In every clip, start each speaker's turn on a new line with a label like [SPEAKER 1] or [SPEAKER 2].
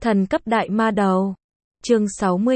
[SPEAKER 1] Thần cấp đại ma đầu. Chương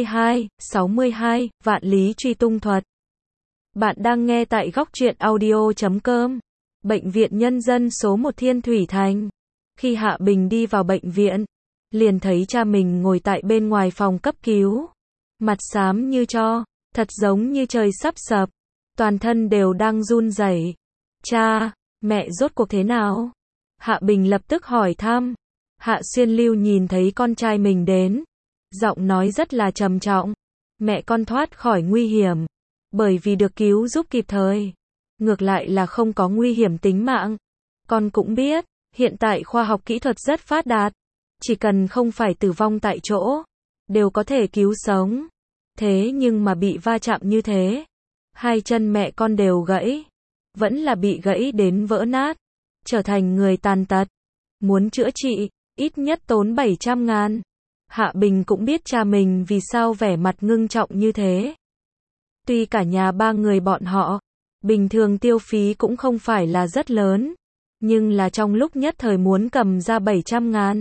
[SPEAKER 1] 62, Vạn lý truy tung thuật. Bạn đang nghe tại góc truyện audio.com. Bệnh viện Nhân dân số 1 Thiên Thủy Thành. Khi Hạ Bình đi vào bệnh viện, liền thấy cha mình ngồi tại bên ngoài phòng cấp cứu. Mặt xám như tro, thật giống như trời sắp sập. Toàn thân đều đang run rẩy. Cha, mẹ rốt cuộc thế nào? Hạ Bình lập tức hỏi thăm. Hạ Xuyên Lưu nhìn thấy con trai mình đến, giọng nói rất là trầm trọng. Mẹ con thoát khỏi nguy hiểm, bởi vì được cứu giúp kịp thời. Ngược lại là không có nguy hiểm tính mạng. Con cũng biết, hiện tại khoa học kỹ thuật rất phát đạt. Chỉ cần không phải tử vong tại chỗ, đều có thể cứu sống. Thế nhưng mà bị va chạm như thế, hai chân mẹ con đều gãy. Vẫn là bị gãy đến vỡ nát, trở thành người tàn tật. Muốn chữa trị, ít nhất tốn 700.000. Hạ Bình cũng biết cha mình vì sao vẻ mặt ngưng trọng như thế. Tuy cả nhà ba người bọn họ, bình thường tiêu phí cũng không phải là rất lớn, nhưng là trong lúc nhất thời muốn cầm ra 700.000.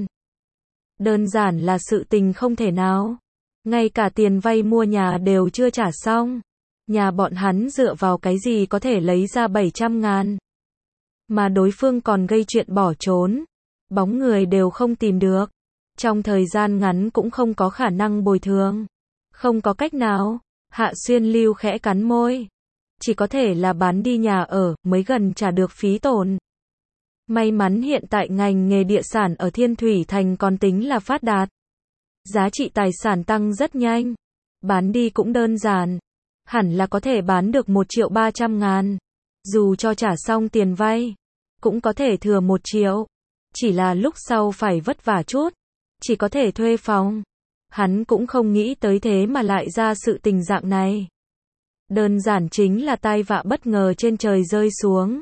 [SPEAKER 1] Đơn giản là sự tình không thể nào. Ngay cả tiền vay mua nhà đều chưa trả xong. Nhà bọn hắn dựa vào cái gì có thể lấy ra 700.000. Mà đối phương còn gây chuyện bỏ trốn. Bóng người đều không tìm được. Trong thời gian ngắn cũng không có khả năng bồi thường. Không có cách nào. Hạ Xuyên Lưu khẽ cắn môi. Chỉ có thể là bán đi nhà ở mới gần trả được phí tổn. May mắn hiện tại ngành nghề địa sản ở Thiên Thủy Thành còn tính là phát đạt. Giá trị tài sản tăng rất nhanh. Bán đi cũng đơn giản. Hẳn là có thể bán được 1.300.000. Dù cho trả xong tiền vay, cũng có thể thừa 1 triệu. Chỉ là lúc sau phải vất vả chút. Chỉ có thể thuê phòng. Hắn cũng không nghĩ tới thế mà lại ra sự tình dạng này. Đơn giản chính là tai vạ bất ngờ trên trời rơi xuống.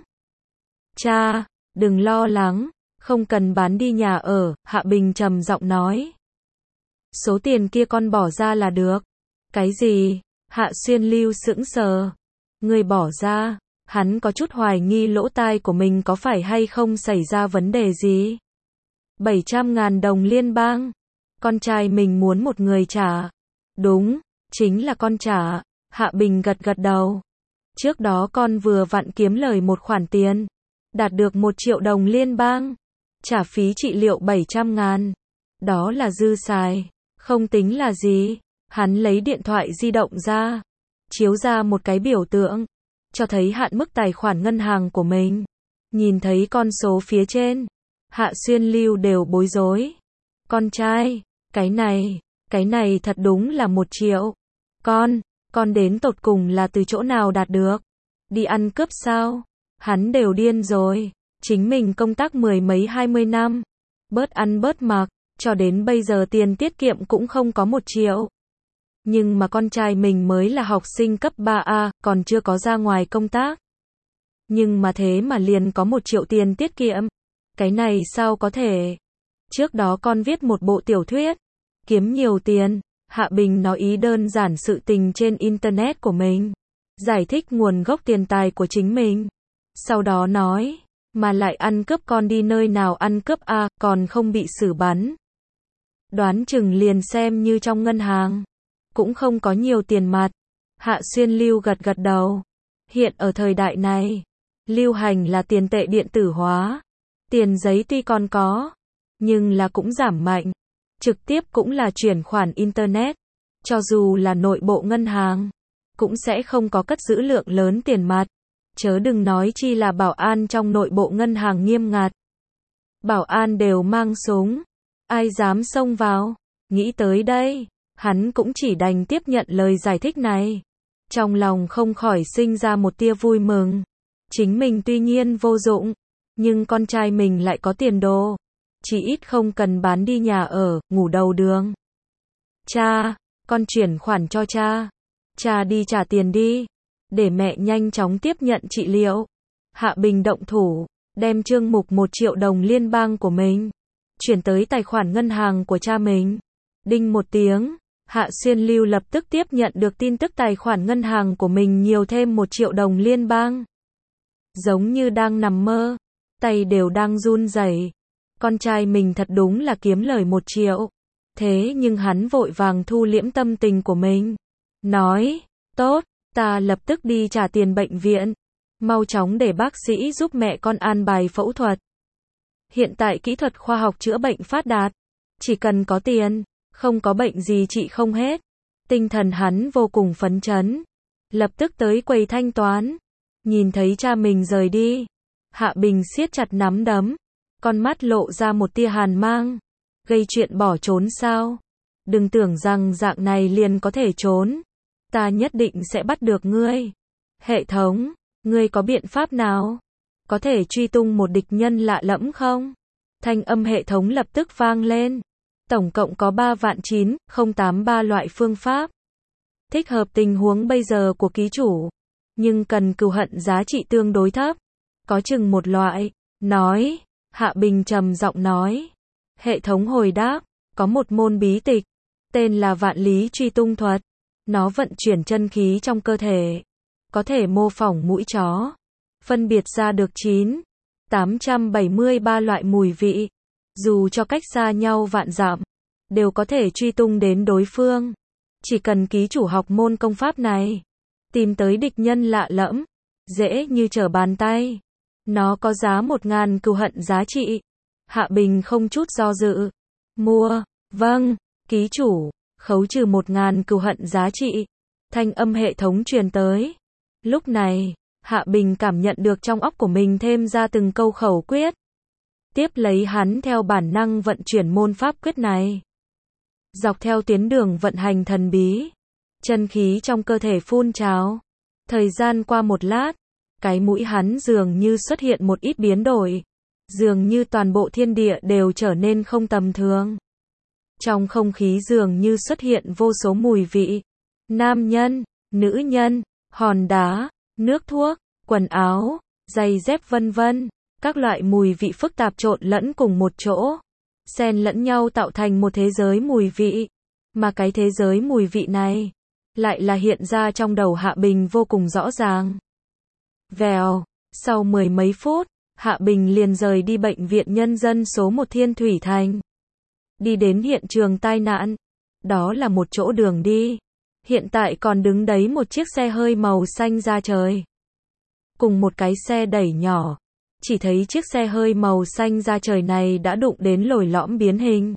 [SPEAKER 1] Cha, đừng lo lắng, không cần bán đi nhà ở, Hạ Bình trầm giọng nói. Số tiền kia con bỏ ra là được. Cái gì? Hạ Xuyên Lưu sững sờ. Người bỏ ra? Hắn có chút hoài nghi lỗ tai của mình có phải hay không xảy ra vấn đề gì. 700.000 đồng liên bang. Con trai mình muốn một người trả. Đúng, chính là con trả. Hạ Bình gật gật đầu. Trước đó con vừa vặn kiếm lời một khoản tiền. Đạt được 1 triệu đồng liên bang. Trả phí trị liệu 700.000. Đó là dư xài. Không tính là gì. Hắn lấy điện thoại di động ra. Chiếu ra một cái biểu tượng. Cho thấy hạn mức tài khoản ngân hàng của mình. Nhìn thấy con số phía trên. Hạ Xuyên Lưu đều bối rối. Con trai, cái này thật đúng là 1 triệu. Con đến tột cùng là từ chỗ nào đạt được? Đi ăn cướp sao? Hắn đều điên rồi. Chính mình công tác 10 mấy 20 năm. Bớt ăn bớt mặc, cho đến bây giờ tiền tiết kiệm cũng không có 1 triệu. Nhưng mà con trai mình mới là học sinh cấp 3A, còn chưa có ra ngoài công tác. Nhưng mà thế mà liền có 1 triệu tiền tiết kiệm. Cái này sao có thể? Trước đó con viết một bộ tiểu thuyết, kiếm nhiều tiền. Hạ Bình nói ý đơn giản sự tình trên internet của mình, giải thích nguồn gốc tiền tài của chính mình. Sau đó nói, mà lại ăn cướp con đi nơi nào ăn cướp a, còn không bị xử bắn. Đoán chừng liền xem như trong ngân hàng, cũng không có nhiều tiền mặt. Hạ Xuyên Lưu gật gật đầu. Hiện ở thời đại này, lưu hành là tiền tệ điện tử hóa. Tiền giấy tuy còn có, nhưng là cũng giảm mạnh. Trực tiếp cũng là chuyển khoản internet. Cho dù là nội bộ ngân hàng, cũng sẽ không có cất giữ lượng lớn tiền mặt. Chớ đừng nói chi là bảo an trong nội bộ ngân hàng nghiêm ngặt. Bảo an đều mang súng. Ai dám xông vào? Nghĩ tới đây, hắn cũng chỉ đành tiếp nhận lời giải thích này. Trong lòng không khỏi sinh ra một tia vui mừng. Chính mình tuy nhiên vô dụng, nhưng con trai mình lại có tiền đồ. Chỉ ít không cần bán đi nhà ở, ngủ đầu đường. Cha, con chuyển khoản cho cha. Cha đi trả tiền đi. Để mẹ nhanh chóng tiếp nhận trị liệu. Hạ Bình động thủ, đem chương mục 1 triệu đồng liên bang của mình chuyển tới tài khoản ngân hàng của cha mình. Đinh một tiếng, Hạ Xuyên Lưu lập tức tiếp nhận được tin tức tài khoản ngân hàng của mình nhiều thêm 1 triệu đồng liên bang. Giống như đang nằm mơ, tay đều đang run rẩy. Con trai mình thật đúng là kiếm lời 1 triệu. Thế nhưng hắn vội vàng thu liễm tâm tình của mình. Nói, tốt, ta lập tức đi trả tiền bệnh viện. Mau chóng để bác sĩ giúp mẹ con an bài phẫu thuật. Hiện tại kỹ thuật khoa học chữa bệnh phát đạt. Chỉ cần có tiền, không có bệnh gì trị không hết. Tinh thần hắn vô cùng phấn chấn. Lập tức tới quầy thanh toán. Nhìn thấy cha mình rời đi. Hạ Bình siết chặt nắm đấm. Con mắt lộ ra một tia hàn mang. Gây chuyện bỏ trốn sao? Đừng tưởng rằng dạng này liền có thể trốn. Ta nhất định sẽ bắt được ngươi. Hệ thống, ngươi có biện pháp nào? Có thể truy tung một địch nhân lạ lẫm không? Thanh âm hệ thống lập tức vang lên. Tổng cộng có 3.9.083 loại phương pháp. Thích hợp tình huống bây giờ của ký chủ. Nhưng cần cừu hận giá trị tương đối thấp. Có chừng một loại. Nói. Hạ Bình trầm giọng nói. Hệ thống hồi đáp. Có một môn bí tịch. Tên là Vạn Lý Truy Tung Thuật. Nó vận chuyển chân khí trong cơ thể. Có thể mô phỏng mũi chó. Phân biệt ra được 873 loại mùi vị. Dù cho cách xa nhau vạn dặm. Đều có thể truy tung đến đối phương. Chỉ cần ký chủ học môn công pháp này. Tìm tới địch nhân lạ lẫm. Dễ như trở bàn tay. Nó có giá 1.000 cừu hận giá trị. Hạ Bình không chút do dự. Mua. Vâng. Ký chủ. Khấu trừ 1.000 cừu hận giá trị. Thanh âm hệ thống truyền tới. Lúc này, Hạ Bình cảm nhận được trong óc của mình thêm ra từng câu khẩu quyết. Tiếp lấy hắn theo bản năng vận chuyển môn pháp quyết này. Dọc theo tuyến đường vận hành thần bí. Chân khí trong cơ thể phun trào. Thời gian qua một lát. Cái mũi hắn dường như xuất hiện một ít biến đổi. Dường như toàn bộ thiên địa đều trở nên không tầm thường. Trong không khí dường như xuất hiện vô số mùi vị. Nam nhân, nữ nhân, hòn đá, nước thuốc, quần áo, giày dép vân vân. Các loại mùi vị phức tạp trộn lẫn cùng một chỗ. Xen lẫn nhau tạo thành một thế giới mùi vị. Mà cái thế giới mùi vị này lại là hiện ra trong đầu Hạ Bình vô cùng rõ ràng. Vèo, sau 10 mấy phút, Hạ Bình liền rời đi bệnh viện nhân dân số 1 Thiên Thủy Thành. Đi đến hiện trường tai nạn. Đó là một chỗ đường đi. Hiện tại còn đứng đấy một chiếc xe hơi màu xanh da trời. Cùng một cái xe đẩy nhỏ. Chỉ thấy chiếc xe hơi màu xanh da trời này đã đụng đến lồi lõm biến hình.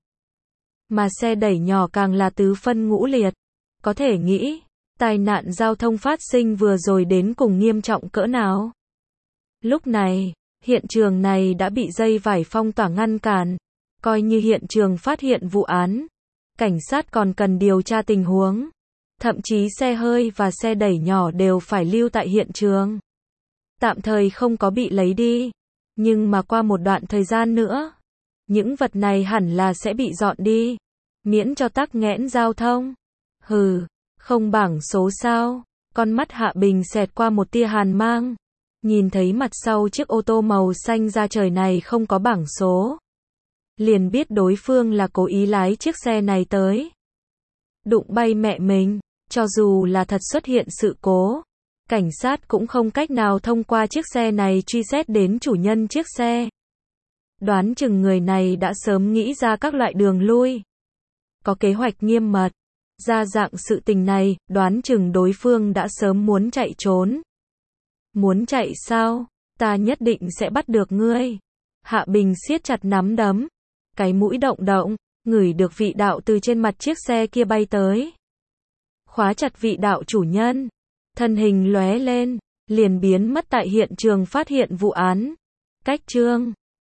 [SPEAKER 1] Mà xe đẩy nhỏ càng là tứ phân ngũ liệt. Có thể nghĩ, tai nạn giao thông phát sinh vừa rồi đến cùng nghiêm trọng cỡ nào. Lúc này, hiện trường này đã bị dây vải phong tỏa ngăn cản. Coi như hiện trường phát hiện vụ án. Cảnh sát còn cần điều tra tình huống. Thậm chí xe hơi và xe đẩy nhỏ đều phải lưu tại hiện trường. Tạm thời không có bị lấy đi. Nhưng mà qua một đoạn thời gian nữa, những vật này hẳn là sẽ bị dọn đi. Miễn cho tắc nghẽn giao thông. Hừ, không bảng số sao? Con mắt Hạ Bình xẹt qua một tia hàn mang. Nhìn thấy mặt sau chiếc ô tô màu xanh da trời này không có bảng số. Liền biết đối phương là cố ý lái chiếc xe này tới. Đụng bay mẹ mình, cho dù là thật xuất hiện sự cố. Cảnh sát cũng không cách nào thông qua chiếc xe này truy xét đến chủ nhân chiếc xe. Đoán chừng người này đã sớm nghĩ ra các loại đường lui. Có kế hoạch nghiêm mật. Ra dạng sự tình này, đoán chừng đối phương đã sớm muốn chạy trốn. Muốn chạy sao? Ta nhất định sẽ bắt được ngươi. Hạ Bình siết chặt nắm đấm. Cái mũi động động, ngửi được vị đạo từ trên mặt chiếc xe kia bay tới. Khóa chặt vị đạo chủ nhân. Thân hình lóe lên, liền biến mất tại hiện trường phát hiện vụ án. Cách chương